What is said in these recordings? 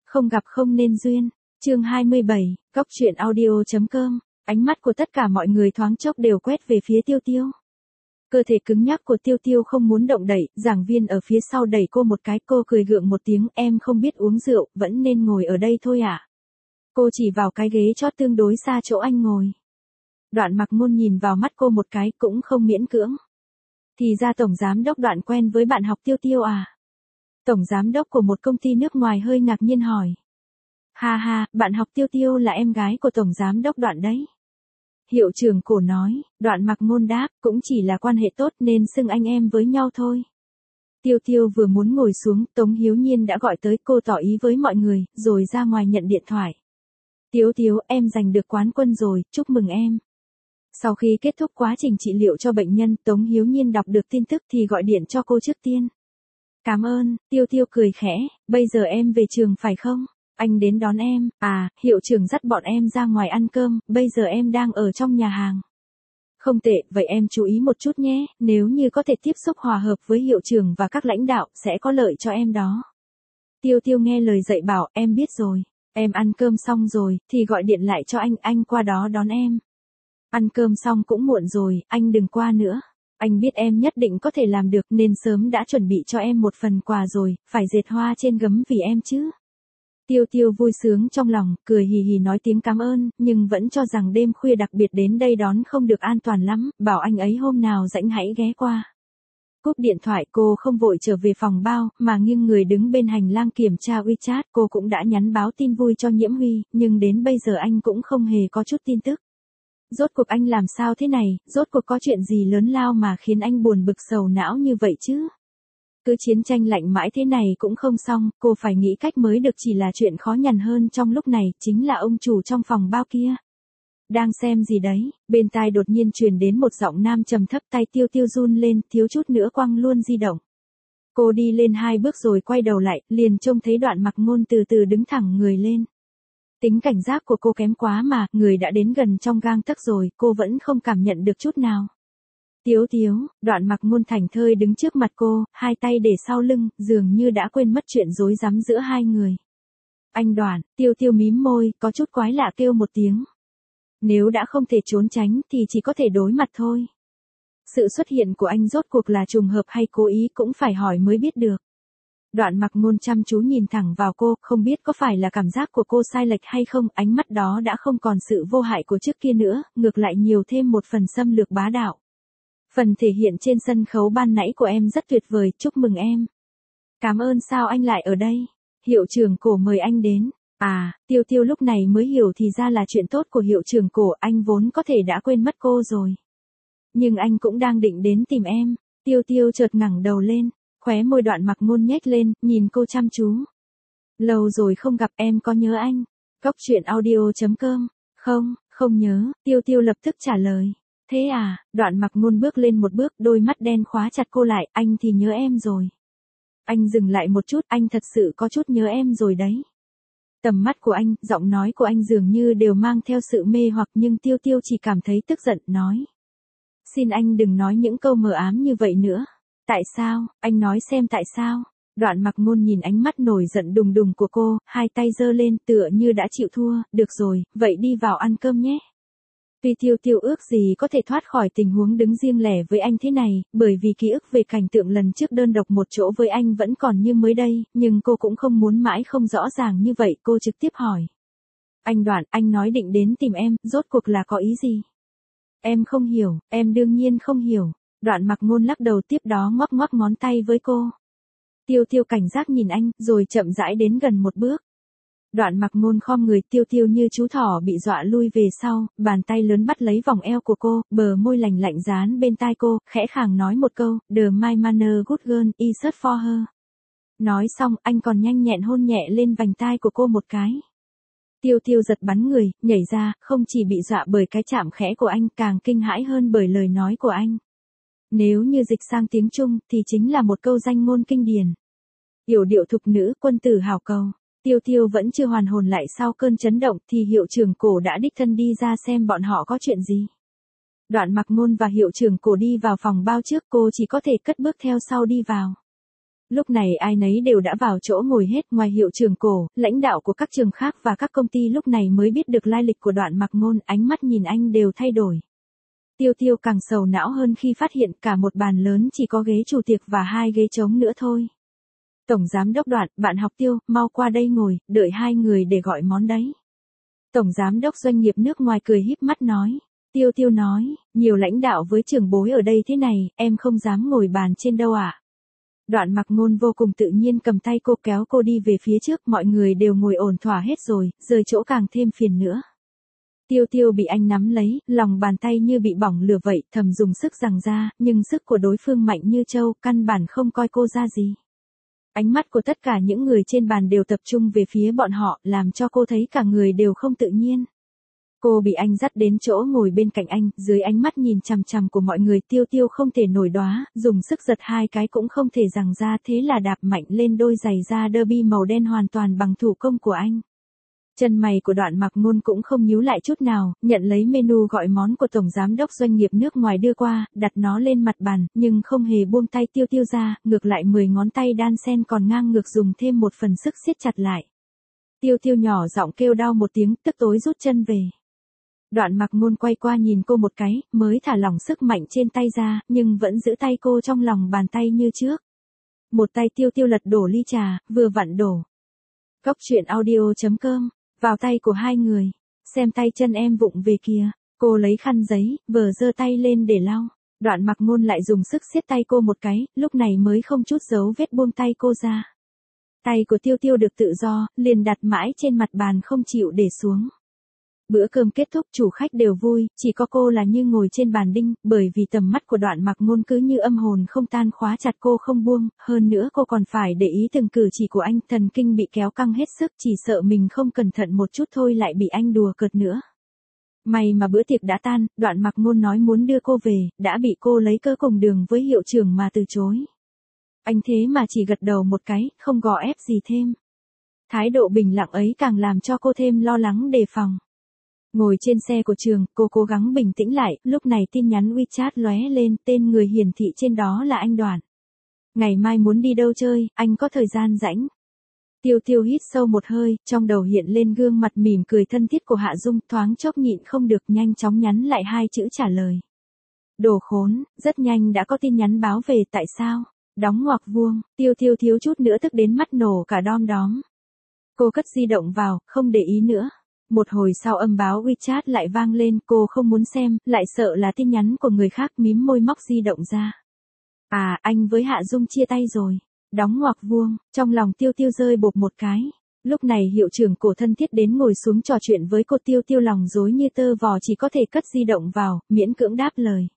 Không gặp không nên duyên. Chương 27, Cóc truyện audio.com. Ánh mắt của tất cả mọi người thoáng chốc đều quét về phía Tiêu Tiêu. Cơ thể cứng nhắc của Tiêu Tiêu không muốn động đậy, giảng viên ở phía sau đẩy cô một cái, cô cười gượng một tiếng, em không biết uống rượu, vẫn nên ngồi ở đây thôi à. Cô chỉ vào cái ghế chót tương đối xa chỗ anh ngồi. Đoạn Mặc Ngôn nhìn vào mắt cô một cái, cũng không miễn cưỡng. Thì ra tổng giám đốc Đoạn quen với bạn học Tiêu Tiêu à? Tổng giám đốc của một công ty nước ngoài hơi ngạc nhiên hỏi. Ha ha, bạn học Tiêu Tiêu là em gái của tổng giám đốc Đoạn đấy. Hiệu trưởng Cổ nói. Đoạn Mặc Ngôn đáp, cũng chỉ là quan hệ tốt nên xưng anh em với nhau thôi. Tiêu Tiêu vừa muốn ngồi xuống, Tống Hiếu Nhiên đã gọi tới, cô tỏ ý với mọi người, rồi ra ngoài nhận điện thoại. Tiếu Tiếu, em giành được quán quân rồi, chúc mừng em. Sau khi kết thúc quá trình trị liệu cho bệnh nhân, Tống Hiếu Nhiên đọc được tin tức thì gọi điện cho cô trước tiên. Cảm ơn, Tiêu Tiêu cười khẽ, bây giờ em về trường phải không? Anh đến đón em, à, hiệu trưởng dắt bọn em ra ngoài ăn cơm, bây giờ em đang ở trong nhà hàng. Không tệ, vậy em chú ý một chút nhé, nếu như có thể tiếp xúc hòa hợp với hiệu trưởng và các lãnh đạo, sẽ có lợi cho em đó. Tiêu Tiêu nghe lời dạy bảo, em biết rồi, em ăn cơm xong rồi, thì gọi điện lại cho anh qua đó đón em. Ăn cơm xong cũng muộn rồi, anh đừng qua nữa. Anh biết em nhất định có thể làm được nên sớm đã chuẩn bị cho em một phần quà rồi, phải dệt hoa trên gấm vì em chứ. Tiêu Tiêu vui sướng trong lòng, cười hì hì nói tiếng cảm ơn, nhưng vẫn cho rằng đêm khuya đặc biệt đến đây đón không được an toàn lắm, bảo anh ấy hôm nào rảnh hãy ghé qua. Cúp điện thoại, cô không vội trở về phòng bao, mà nghiêng người đứng bên hành lang kiểm tra WeChat, cô cũng đã nhắn báo tin vui cho Nhiễm Huy, nhưng đến bây giờ anh cũng không hề có chút tin tức. Rốt cuộc anh làm sao thế này, rốt cuộc có chuyện gì lớn lao mà khiến anh buồn bực sầu não như vậy chứ? Cứ chiến tranh lạnh mãi thế này cũng không xong, cô phải nghĩ cách mới được, chỉ là chuyện khó nhằn hơn trong lúc này, chính là ông chủ trong phòng bao kia. Đang xem gì đấy, bên tai đột nhiên truyền đến một giọng nam trầm thấp, tay Tiêu Tiêu run lên, thiếu chút nữa quăng luôn di động. Cô đi lên 2 bước rồi quay đầu lại, liền trông thấy Đoạn Mặc Ngôn từ từ đứng thẳng người lên. Tính cảnh giác của cô kém quá mà, người đã đến gần trong gang tấc rồi, cô vẫn không cảm nhận được chút nào. Tiếu Tiếu, Đoạn Mặc Ngôn thảnh thơi đứng trước mặt cô, hai tay để sau lưng, dường như đã quên mất chuyện rối rắm giữa hai người. Anh Đoạn, Tiêu Tiêu mím môi, có chút quái lạ kêu một tiếng. Nếu đã không thể trốn tránh thì chỉ có thể đối mặt thôi. Sự xuất hiện của anh rốt cuộc là trùng hợp hay cố ý cũng phải hỏi mới biết được. Đoạn Mặc Ngôn chăm chú nhìn thẳng vào cô, không biết có phải là cảm giác của cô sai lệch hay không, ánh mắt đó đã không còn sự vô hại của trước kia nữa, ngược lại nhiều thêm một phần xâm lược bá đạo. Phần thể hiện trên sân khấu ban nãy của em rất tuyệt vời, chúc mừng em. Cảm ơn, sao anh lại ở đây? Hiệu trưởng Cổ mời anh đến. À, Tiêu Tiêu lúc này mới hiểu thì ra là chuyện tốt của hiệu trưởng Cổ, anh vốn có thể đã quên mất cô rồi. Nhưng anh cũng đang định đến tìm em. Tiêu Tiêu chợt ngẩng đầu lên, khóe môi Đoạn Mặc Ngôn nhếch lên, nhìn cô chăm chú. Lâu rồi không gặp, em có nhớ anh? Cóc truyện audio.com. Không, không nhớ, Tiêu Tiêu lập tức trả lời. Thế à, Đoạn Mặc Ngôn bước lên một bước, đôi mắt đen khóa chặt cô lại, anh thì nhớ em rồi. Anh dừng lại một chút, anh thật sự có chút nhớ em rồi đấy. Tầm mắt của anh, giọng nói của anh dường như đều mang theo sự mê hoặc, nhưng Tiêu Tiêu chỉ cảm thấy tức giận, nói. Xin anh đừng nói những câu mờ ám như vậy nữa. Tại sao, anh nói xem tại sao? Đoạn Mặc Ngôn nhìn ánh mắt nổi giận đùng đùng của cô, hai tay giơ lên tựa như đã chịu thua, được rồi, vậy đi vào ăn cơm nhé. Tuy Tiêu Tiêu ước gì có thể thoát khỏi tình huống đứng riêng lẻ với anh thế này, bởi vì ký ức về cảnh tượng lần trước đơn độc một chỗ với anh vẫn còn như mới đây, nhưng cô cũng không muốn mãi không rõ ràng như vậy, cô trực tiếp hỏi. Anh Đoạn, anh nói định đến tìm em, rốt cuộc là có ý gì? Em không hiểu, em đương nhiên không hiểu. Đoạn Mặc Ngôn lắc đầu, tiếp đó ngoắc ngoắc ngón tay với cô. Tiêu Tiêu cảnh giác nhìn anh, rồi chậm rãi đến gần một bước. Đoạn Mặc Ngôn khom người, Tiêu Tiêu như chú thỏ bị dọa lui về sau, bàn tay lớn bắt lấy vòng eo của cô, bờ môi lành lạnh dán bên tai cô, khẽ khàng nói một câu, The My Manner Good Girl, I search for her. Nói xong, anh còn nhanh nhẹn hôn nhẹ lên vành tai của cô một cái. Tiêu Tiêu giật bắn người, nhảy ra, không chỉ bị dọa bởi cái chạm khẽ của anh, càng kinh hãi hơn bởi lời nói của anh. Nếu như dịch sang tiếng Trung, thì chính là một câu danh ngôn kinh điển. Yểu điệu thục nữ, quân tử hảo cầu. Tiêu Tiêu vẫn chưa hoàn hồn lại sau cơn chấn động, thì hiệu trưởng Cổ đã đích thân đi ra xem bọn họ có chuyện gì. Đoạn Mặc Ngôn và hiệu trưởng Cổ đi vào phòng bao trước, cô chỉ có thể cất bước theo sau đi vào. Lúc này ai nấy đều đã vào chỗ ngồi hết, ngoài hiệu trưởng Cổ, lãnh đạo của các trường khác và các công ty lúc này mới biết được lai lịch của Đoạn Mặc Ngôn, ánh mắt nhìn anh đều thay đổi. Tiêu Tiêu càng sầu não hơn khi phát hiện cả một bàn lớn chỉ có ghế chủ tiệc và 2 ghế trống nữa thôi. Tổng giám đốc Đoạn, bạn học Tiêu, mau qua đây ngồi, đợi 2 người để gọi món đấy. Tổng giám đốc doanh nghiệp nước ngoài cười híp mắt nói. Tiêu Tiêu nói, nhiều lãnh đạo với trưởng bối ở đây thế này, em không dám ngồi bàn trên đâu ạ. Đoạn Mặc Ngôn vô cùng tự nhiên cầm tay cô kéo cô đi về phía trước, mọi người đều ngồi ổn thỏa hết rồi, rời chỗ càng thêm phiền nữa. Tiêu Tiêu bị anh nắm lấy, lòng bàn tay như bị bỏng lửa vậy, thầm dùng sức giằng ra, nhưng sức của đối phương mạnh như trâu, căn bản không coi cô ra gì. Ánh mắt của tất cả những người trên bàn đều tập trung về phía bọn họ, làm cho cô thấy cả người đều không tự nhiên. Cô bị anh dắt đến chỗ ngồi bên cạnh anh, dưới ánh mắt nhìn chằm chằm của mọi người, Tiêu Tiêu không thể nổi đoá, dùng sức giật 2 cái cũng không thể giằng ra, thế là đạp mạnh lên đôi giày da derby màu đen hoàn toàn bằng thủ công của anh. Chân mày của Đoạn Mặc Ngôn cũng không nhíu lại chút nào, nhận lấy menu gọi món của tổng giám đốc doanh nghiệp nước ngoài đưa qua, đặt nó lên mặt bàn, nhưng không hề buông tay Tiêu Tiêu ra, ngược lại 10 ngón tay đan sen còn ngang ngược dùng thêm một phần sức siết chặt lại. Tiêu Tiêu nhỏ giọng kêu đau một tiếng, tức tối rút chân về. Đoạn Mặc Ngôn quay qua nhìn cô một cái, mới thả lỏng sức mạnh trên tay ra, nhưng vẫn giữ tay cô trong lòng bàn tay như trước. Một tay Tiêu Tiêu lật đổ ly trà, vừa vặn đổ. Cốc truyện audio.com, vào tay của 2 người. Xem tay chân em vụng về kìa. Cô lấy khăn giấy, vờ giơ tay lên để lau. Đoạn Mặc Ngôn lại dùng sức siết tay cô một cái, lúc này mới không chút dấu vết buông tay cô ra. Tay của Tiêu Tiêu được tự do, liền đặt mãi trên mặt bàn không chịu để xuống. Bữa cơm kết thúc, chủ khách đều vui, chỉ có cô là như ngồi trên bàn đinh, bởi vì tầm mắt của Đoạn Mặc Ngôn cứ như âm hồn không tan khóa chặt cô không buông, hơn nữa cô còn phải để ý từng cử chỉ của anh, thần kinh bị kéo căng hết sức, chỉ sợ mình không cẩn thận một chút thôi lại bị anh đùa cợt nữa. May mà bữa tiệc đã tan, Đoạn Mặc Ngôn nói muốn đưa cô về, đã bị cô lấy cớ cùng đường với hiệu trưởng mà từ chối. Anh thế mà chỉ gật đầu một cái, không gò ép gì thêm. Thái độ bình lặng ấy càng làm cho cô thêm lo lắng đề phòng. Ngồi trên xe của trường, cô cố gắng bình tĩnh lại, lúc này tin nhắn WeChat lóe lên, tên người hiển thị trên đó là anh Đoạn. Ngày mai muốn đi đâu chơi, anh có thời gian rảnh. Tiêu Tiêu hít sâu một hơi, trong đầu hiện lên gương mặt mỉm cười thân thiết của Hạ Dung, thoáng chốc nhịn không được, nhanh chóng nhắn lại 2 chữ trả lời. Đồ khốn, rất nhanh đã có tin nhắn báo về, tại sao? Đóng ngoặc vuông, Tiêu Tiêu thiếu chút nữa tức đến mắt nổ cả đom đóm. Cô cất di động vào, không để ý nữa. Một hồi sau âm báo WeChat lại vang lên, cô không muốn xem, lại sợ là tin nhắn của người khác, mím môi móc di động ra. À, anh với Hạ Dung chia tay rồi. Đóng ngoặc vuông, trong lòng Tiêu Tiêu rơi bộp một cái. Lúc này hiệu trưởng Cổ thân thiết đến ngồi xuống trò chuyện với cô. Tiêu Tiêu lòng rối như tơ vò, chỉ có thể cất di động vào, miễn cưỡng đáp lời.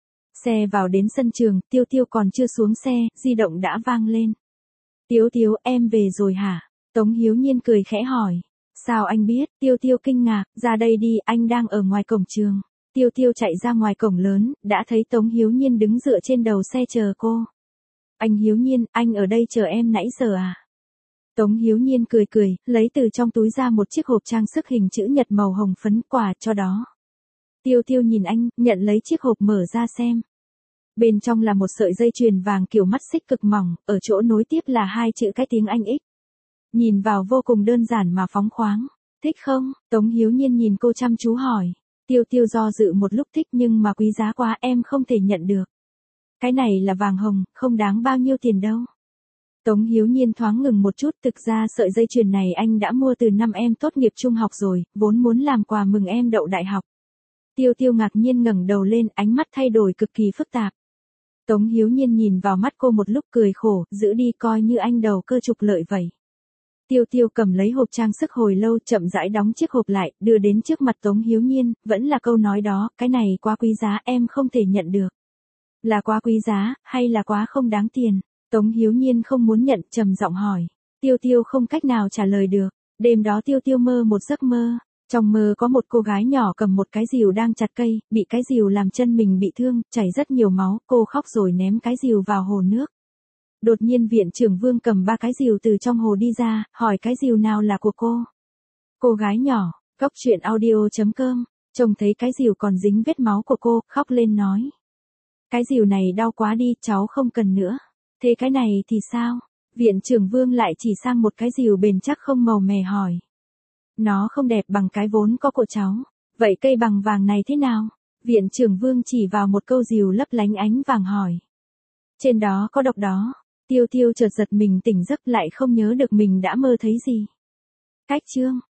Xe vào đến sân trường, Tiêu Tiêu còn chưa xuống xe, di động đã vang lên. Tiêu Tiêu, em về rồi hả? Tống Hiếu Nhiên cười khẽ hỏi. Sao anh biết? Tiêu Tiêu kinh ngạc, ra đây đi, anh đang ở ngoài cổng trường. Tiêu Tiêu chạy ra ngoài cổng lớn, đã thấy Tống Hiếu Nhiên đứng dựa trên đầu xe chờ cô. Anh Hiếu Nhiên, anh ở đây chờ em nãy giờ à? Tống Hiếu Nhiên cười cười, lấy từ trong túi ra một chiếc hộp trang sức hình chữ nhật màu hồng phấn, quà cho đó. Tiêu Tiêu nhìn anh, nhận lấy chiếc hộp mở ra xem. Bên trong là một sợi dây chuyền vàng kiểu mắt xích cực mỏng, ở chỗ nối tiếp là 2 chữ cái tiếng Anh X. Nhìn vào vô cùng đơn giản mà phóng khoáng. Thích không? Tống Hiếu Nhiên nhìn cô chăm chú hỏi. Tiêu Tiêu do dự một lúc, thích nhưng mà quý giá quá, em không thể nhận được. Cái này là vàng hồng, không đáng bao nhiêu tiền đâu. Tống Hiếu Nhiên thoáng ngừng một chút, thực ra sợi dây chuyền này anh đã mua từ năm em tốt nghiệp trung học rồi, vốn muốn làm quà mừng em đậu đại học. Tiêu Tiêu ngạc nhiên ngẩng đầu lên, ánh mắt thay đổi cực kỳ phức tạp. Tống Hiếu Nhiên nhìn vào mắt cô một lúc cười khổ, giữ đi coi như anh đầu cơ trục lợi vậy. Tiêu Tiêu cầm lấy hộp trang sức hồi lâu, chậm rãi đóng chiếc hộp lại, đưa đến trước mặt Tống Hiếu Nhiên, vẫn là câu nói đó, cái này quá quý giá, em không thể nhận được. Là quá quý giá, hay là quá không đáng tiền? Tống Hiếu Nhiên không muốn nhận, trầm giọng hỏi. Tiêu Tiêu không cách nào trả lời được. Đêm đó Tiêu Tiêu mơ một giấc mơ. Trong mơ có một cô gái nhỏ cầm một cái rìu đang chặt cây, bị cái rìu làm chân mình bị thương, chảy rất nhiều máu, cô khóc rồi ném cái rìu vào hồ nước. Đột nhiên viện trưởng Vương cầm 3 cái rìu từ trong hồ đi ra, hỏi cái rìu nào là của cô. Cô gái nhỏ, cốc truyện audio.com, trông thấy cái rìu còn dính vết máu của cô, khóc lên nói. Cái rìu này đau quá đi, cháu không cần nữa. Thế cái này thì sao? Viện trưởng Vương lại chỉ sang một cái rìu bền chắc không màu mè hỏi. Nó không đẹp bằng cái vốn có của cháu. Vậy cây bằng vàng này thế nào? Viện trưởng Vương chỉ vào một câu rìu lấp lánh ánh vàng hỏi. Trên đó có độc đó. Tiêu Tiêu chợt giật mình tỉnh giấc lại không nhớ được mình đã mơ thấy gì. Cách chương